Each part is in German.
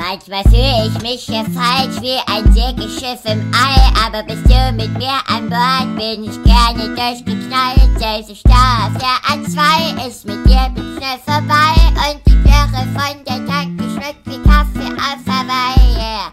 Manchmal fühle ich mich hier falsch wie ein Segelschiff im All, aber bist du mit mir an Bord, bin ich gerne durchgeknallt. Selbst ich da auf der A2 ist mit dir bin schnell vorbei und die Plörre von der Tanke schmeckt wie Kaffee auf Hawaii, yeah.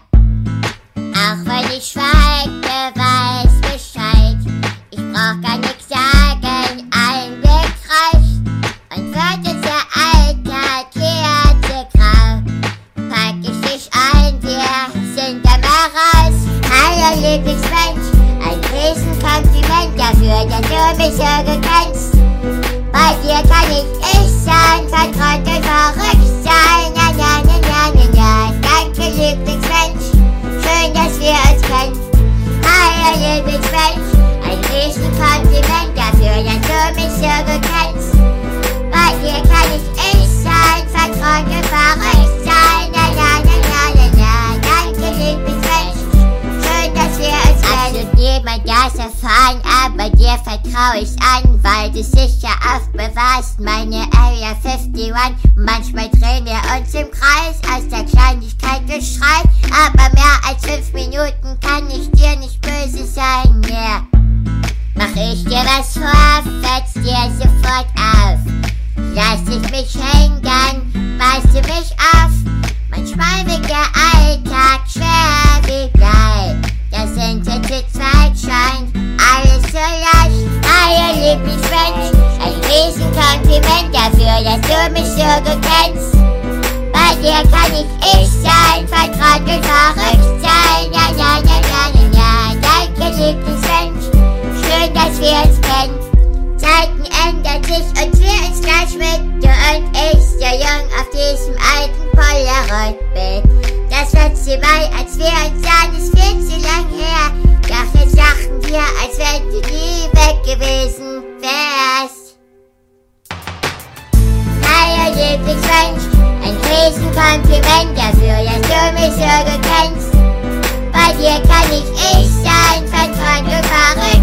Auch wenn ich schweige, weiß Bescheid. Ich brauch gar nichts sagen, ein Blick reicht. Und wird dieser Alltag hier zu grau, pack ich dich ein, wir sind am raus. Hallo Lieblingsmensch, ein Riesenkompliment dafür, dass du mich so gut kennst. Bei dir kann ich sein, vertraut und verrückt sein. Ja, ja, ja, ja, ja, ja. Danke Lieblingsmensch, schön, dass wir uns kennen. Hallo Lieblingsmensch, ein Riesenkompliment dafür, dass du mich so gut kennst. Bei dir kann ich sein, vertraut und verrückt sein. Ja, ja, ja, ja, ja, ja. Danke Lieblingsmensch, schön, dass wir uns kennen. Also niemand das erfahren, aber dir vertrau ich an, weil du sicher aufbewahrst meine Area 51. Manchmal drehen wir uns im Kreis, aus der Kleinigkeit Geschrei, aber mehr als 5 Minuten kann ich dir nicht böse sein, yeah. Mach ich dir was vor, fetz dir sofort auf. Lass ich mich hängen, dann beißt du mich auf. Manchmal wird der Alltag schwer wie Blei. Da sind wir zu zweit, scheint alles so leicht. Hallo Lieblingsmensch, ein Riesenkompliment dafür, dass du mich so gut kennst. Bei dir kann ich sein, vertraut und verrückt sein. Ja, ja, ja, ja, ja, ja. Danke Lieblingsmensch, schön, dass wir uns kennen. Zeiten ändern sich und wir uns gleich mit. Du und ich, so jung auf diesem alten Polaroid-Bild. Das letzte Mal, als wir uns sahen, ist viel zu lang her. Doch jetzt lachen wir, als wenn du nie weg gewesen wärst. Hallo Lieblingsmensch, ein Riesenkompliment dafür, dass du mich so gut kennst. Bei dir kann ich sein, vertraut und verrückt.